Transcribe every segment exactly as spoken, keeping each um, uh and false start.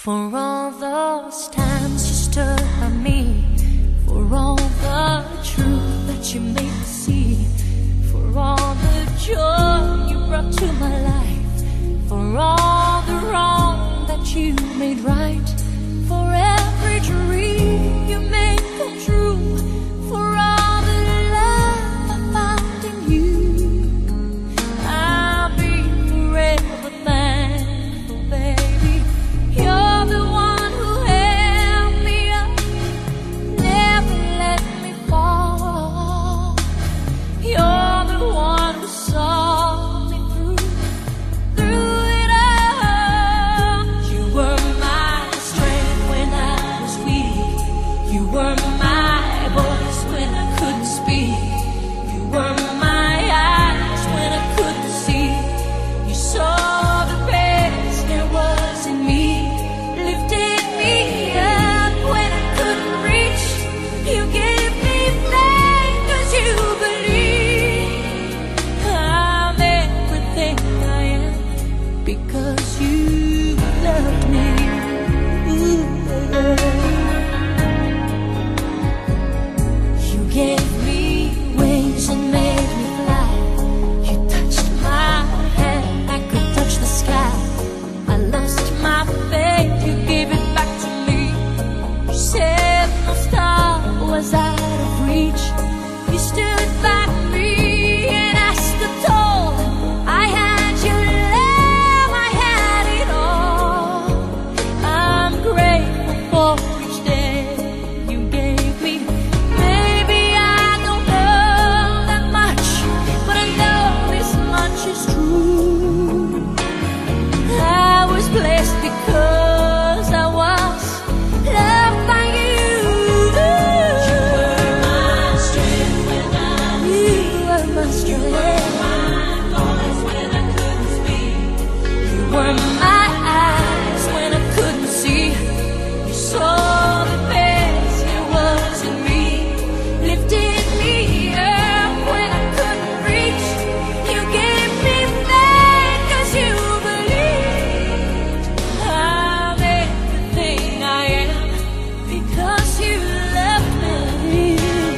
For all those times you stood by me, for all the truth that you made me see, for all the joy you brought to my life, for all the wrong that you made right, for every dream you made come true, for all the love I found in you, I'll be forever thankful, baby. You're the one who held me up, never let me fall. You're the one who saw me through, through it all. You were my strength when I was weak. You were my voice when I couldn't speak. You were my eyes when I couldn't see. You saw the best there was in me, lifted me up when I couldn't reach. You gave me faith 'cause you believe I'm everything I am because you love me. Ooh, you gave me wings and made me fly. You touched my hand, I could touch the sky. I lost my faith, you gave it back to me. You said no star was out of reach. You stood by me and I stood tall. I had your love, I had it all. I'm grateful for each day you gave me. Maybe I don't know that much, but I know this much is true. I was blessed because I was loved by you. You were my strength when I was weak. You were my strength. You were my voice when I couldn't speak. You were my eyes when I couldn't see. You saw the best there was in me, lifted me up when I couldn't reach. You gave me faith 'cause you believed I'm everything I am because you loved me.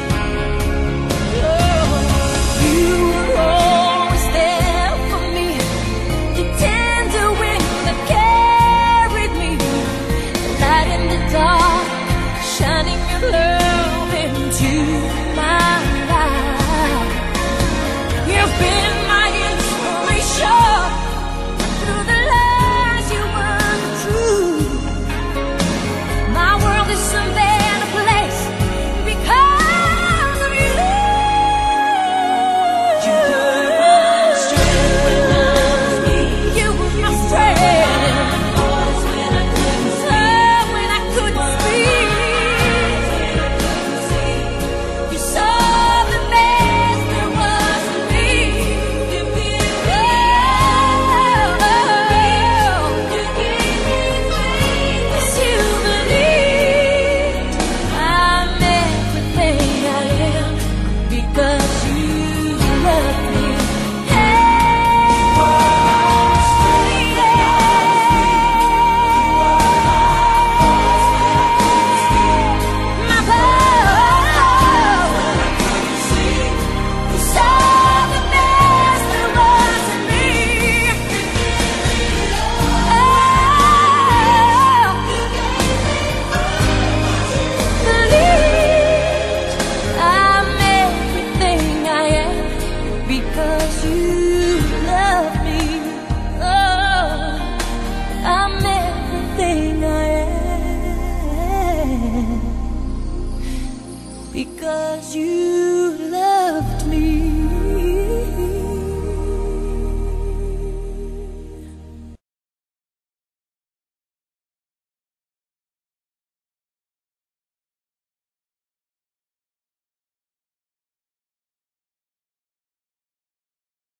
Oh, you were always there for me, the tender wind that carried me, light in the dark, shining your love into my life. You've been my inspiration through the lies you weren't true. My world is a better place because of you. You were my strength when I was weak. You were my strength. Voice when I couldn't speak. When I couldn't speak. You saw the best there was in me. You gave me faith. You gave me faith 'cause you believed I'm everything I am because you love me. My power. You saw the best there was in me. Oh, believe I'm everything I am because you love me. Oh, I'm everything I am because you